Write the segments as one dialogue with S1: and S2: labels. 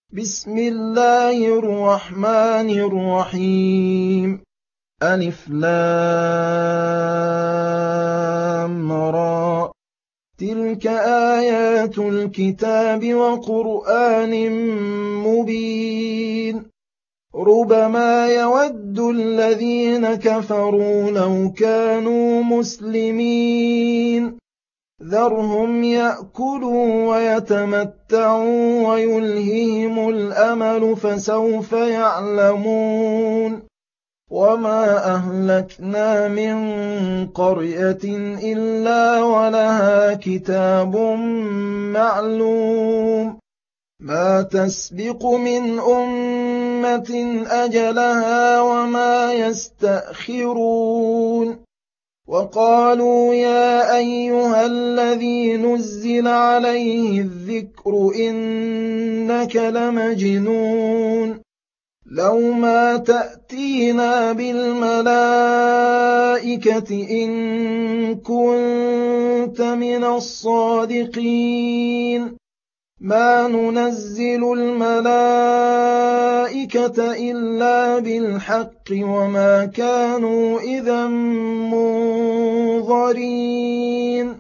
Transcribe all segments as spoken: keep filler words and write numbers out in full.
S1: بسم الله الرحمن الرحيم. ألف لام را. تلك آيات الكتاب وقرآن مبين. ربما يود الذين كفروا لو كانوا مسلمين. ذرهم يأكلوا ويتمتعوا ويلههم الأمل فسوف يعلمون. وما أهلكنا من قرية إلا ولها كتاب معلوم. ما تسبق من أمة أجلها وما يستأخرون. وقالوا يا أيها الذي نزل عليه الذكر إنك لمجنون. لو ما تأتينا بالملائكة إن كنت من الصادقين. ما ننزل الملائكة إلا بالحق وما كانوا إذا منظرين.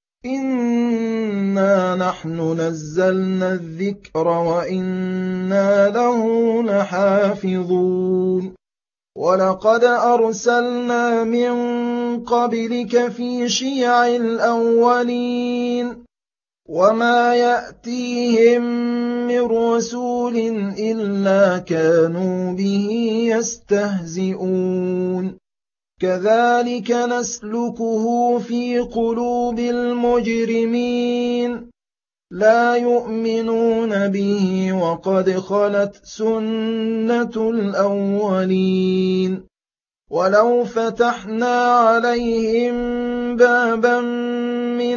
S1: إنا نحن نزلنا الذكر وإنا له لحافظون. ولقد أرسلنا من قبلك في شيع الأولين. وما يأتيهم من رسول إلا كانوا به يستهزئون. كذلك نسلكه في قلوب المجرمين. لا يؤمنون به وقد خلت سنة الأولين. ولو فتحنا عليهم بابا من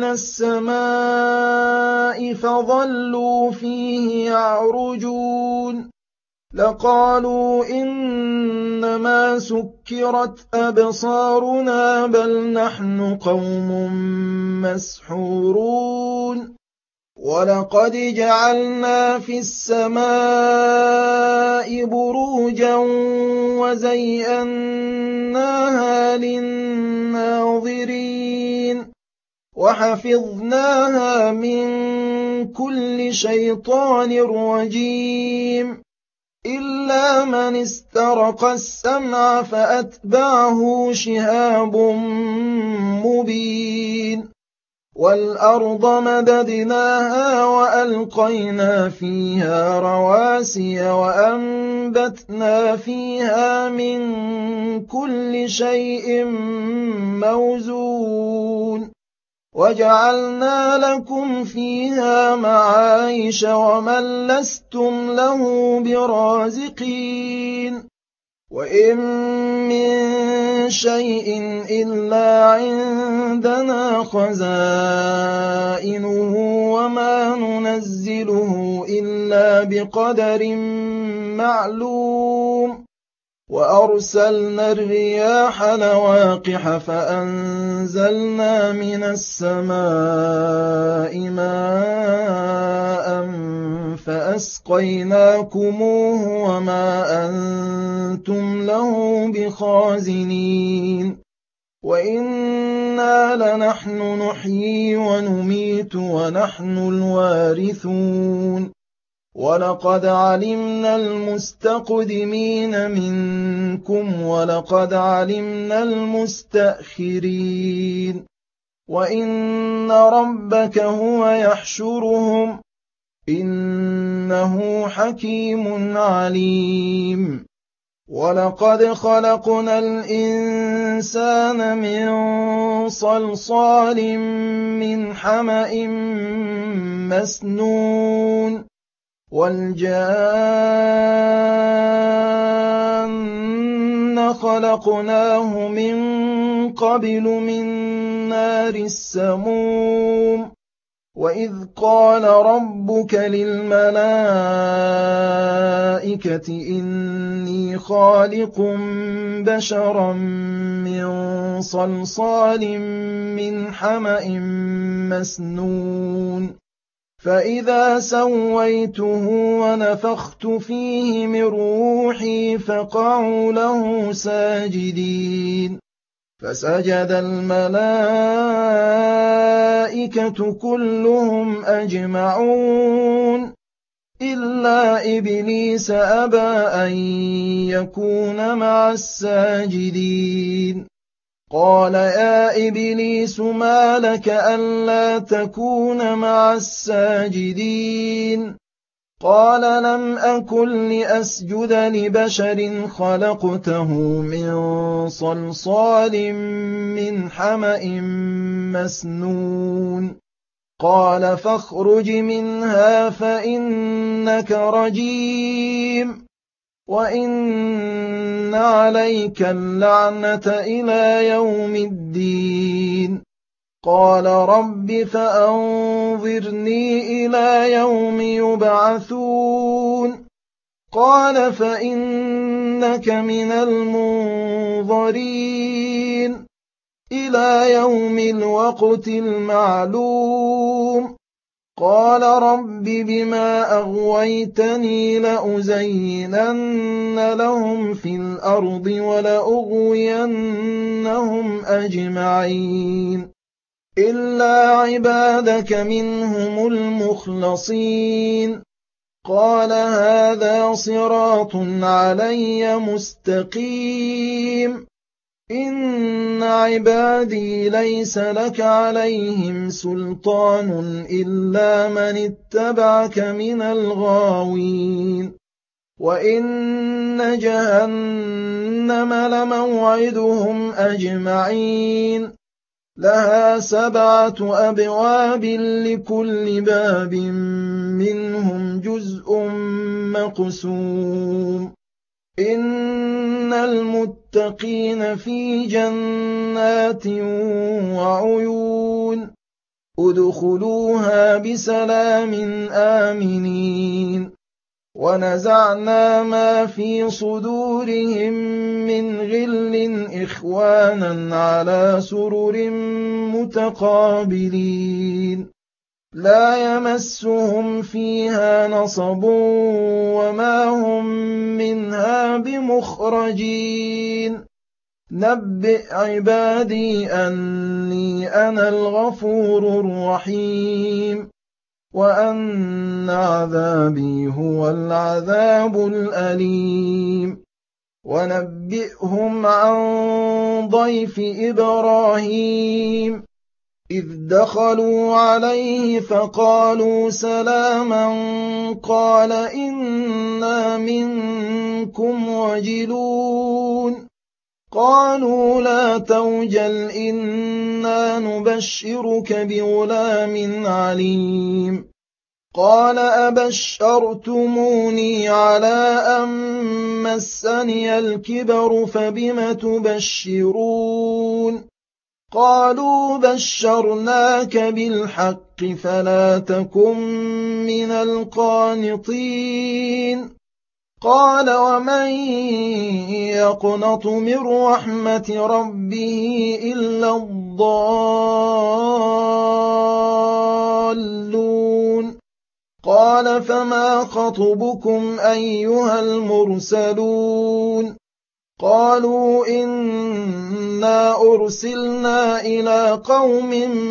S1: السماء فظلوا فيه يعرجون لقالوا إنما سكرت أبصارنا بل نحن قوم مسحورون. ولقد جعلنا في السماء بروجا وزيناها للناظرين وحفظناها من كل شيطان رجيم إلا من استرق السمع فأتبعه شهاب مبين. والأرض مددناها وألقينا فيها رواسي وأنبتنا فيها من كل شيء موزون وجعلنا لكم فيها معايش ومن لستم له برازقين. وإن من شيء إلا عندنا خزائنه وما ننزله إلا بقدر معلوم. وأرسلنا الرياح لواقح فأنزلنا من السماء ماء فأسقيناكموه وما أنتم له بخازنين. وإنا لنحن نحيي ونميت ونحن الوارثون. ولقد علمنا المستقدمين منكم ولقد علمنا المستأخرين. وإن ربك هو يحشرهم إنه حكيم عليم. ولقد خلقنا الإنسان من صلصال من حمأ مسنون والجان خلقناه من قبل من نار السموم. وإذ قال ربك للملائكة إني خالق بشرا من صلصال من حمأ مسنون فإذا سويته ونفخت فيه من روحي فقعوا له ساجدين فسجد الملائكة كلهم أجمعون إلا إبليس أبى أن يكون مع الساجدين قال يا إبليس ما لك ألا تكون مع الساجدين قال لم أكن لأسجد لبشر خلقته من صلصال من حمأ مسنون قال فاخرج منها فإنك رجيم وإن عليك اللعنة إلى يوم الدين قال رب فأنظرني إلى يوم يبعثون قال فإنك من المنظرين إلى يوم الوقت المعلوم قال رب بما أغويتني لأزينن لهم في الأرض ولأغوينهم أجمعين إلا عبادك منهم المخلصين قال هذا صراط علي مستقيم إن عبادي ليس لك عليهم سلطان إلا من اتبعك من الغاوين وإن جهنم لموعدهم أجمعين لها سبعة أبواب لكل باب منهم جزء مقسوم إن المتقين في جنات وعيون ادخلوها بسلام آمنين ونزعنا ما في صدورهم من غل إخوانا على سرر متقابلين لا يمسهم فيها نصب وما هم منها بمخرجين نبئ عبادي أني أنا الغفور الرحيم وأن عذابي هو العذاب الأليم ونبئهم عن ضيف إبراهيم إذ دخلوا عليه فقالوا سلاما قال إنا منكم وجلون قالوا لا توجل إنا نبشرك بغلام عليم قال أبشرتموني على أن مسني الكبر فبم تبشرون قالوا بشرناك بالحق فلا تكن من القانطين قال ومن يقنط من رحمة ربه إلا الضالون قال فما خطبكم أيها المرسلون قالوا إنا أرسلنا إلى قوم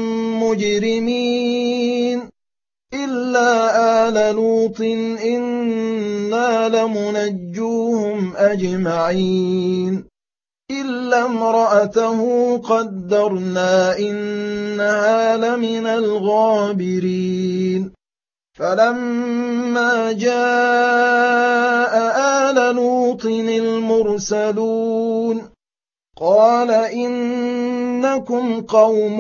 S1: مجرمين إلا آل لوط إنا لمنجوهم أجمعين إلا امرأته قدرنا إنها لمن الغابرين فلما جاء آل لوط المرسلون قال إنكم قوم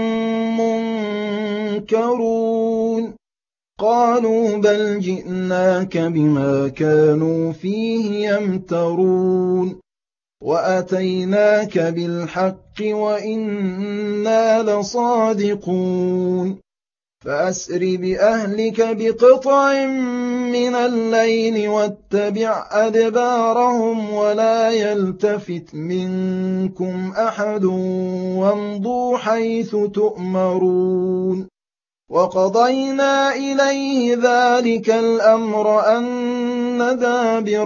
S1: منكرون قالوا بل جئناك بما كانوا فيه يمترون وأتيناك بالحق وإنا لصادقون فأسر بأهلك بقطع من الليل واتبع أدبارهم ولا يلتفت منكم أحد وامضوا حيث تؤمرون وقضينا إليه ذلك الأمر أن دابر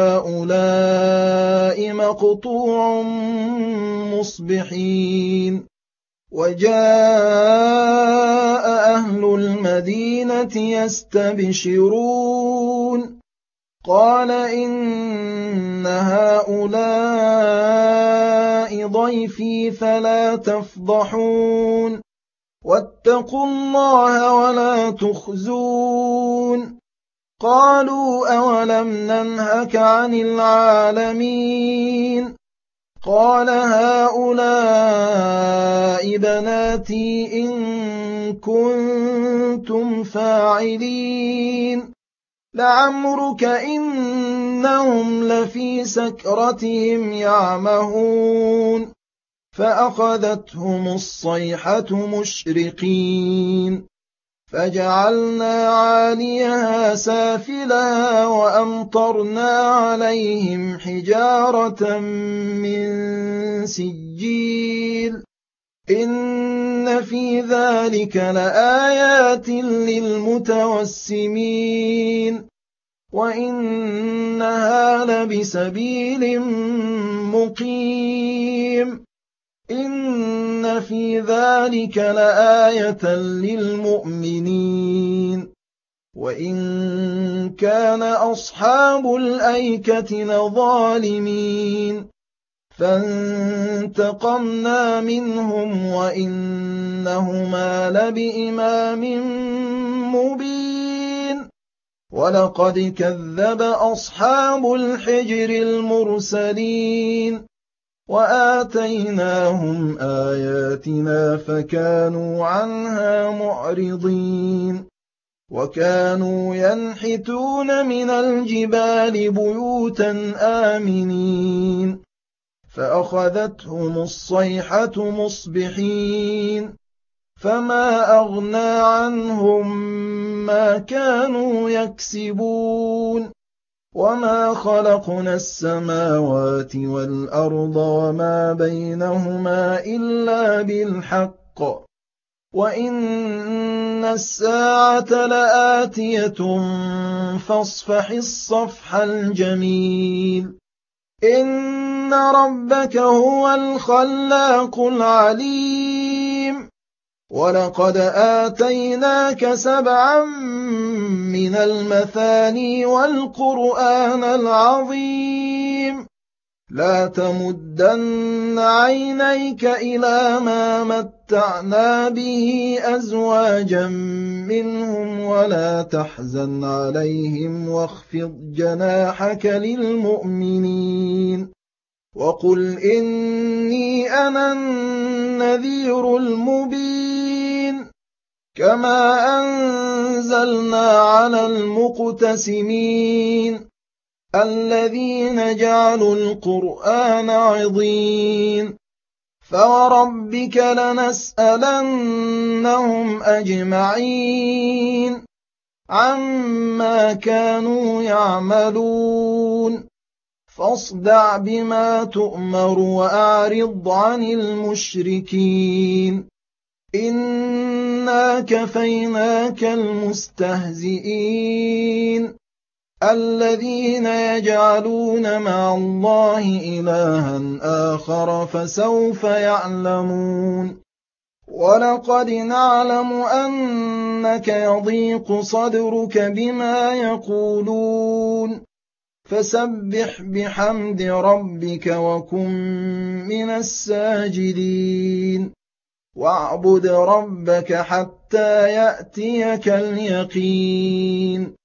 S1: هؤلاء مقطوع مصبحين وجاء أهل المدينة يستبشرون قال إن هؤلاء ضيفي فلا تفضحون واتقوا الله ولا تخزون قالوا أولم ننهك عن العالمين قال هؤلاء بناتي إن كنتم فاعلين لعمرك إنهم لفي سكرتهم يعمهون فأخذتهم الصيحة مشرقين فجعلنا عاليها سافلها وأمطرنا عليهم حجارة من سجيل إن في ذلك لآيات للمتوسمين وإنها لبسبيل مقيم إن في ذلك لآية للمؤمنين وإن كان أصحاب الأيكة لظالمين فانتقمنا منهم وإنهما لبإمام مبين ولقد كذب أصحاب الحجر المرسلين وآتيناهم آياتنا فكانوا عنها معرضين وكانوا ينحتون من الجبال بيوتا آمنين فأخذتهم الصيحة مصبحين فما أغنى عنهم ما كانوا يكسبون وما خلقنا السماوات والأرض وما بينهما إلا بالحق وإن الساعة لآتية فاصفح الصفح الجميل إن ربك هو الخلاق العليم ولقد آتيناك سبعا من المثاني والقرآن العظيم لا تمدن عينيك إلى ما متعنا به أزواجا منهم ولا تحزن عليهم واخفض جناحك للمؤمنين وقل إني أنا النذير المبين كما أنزلنا على المقتسمين الذين جعلوا القرآن عضين فوربك لنسألنهم أجمعين عما كانوا يعملون فاصدع بما تؤمر وأعرض عن المشركين إنا كفيناك المستهزئين الذين يجعلون مع الله إلها آخر فسوف يعلمون ولقد نعلم أنك يضيق صدرك بما يقولون فسبح بحمد ربك وكن من الساجدين واعبد ربك حتى يأتيك اليقين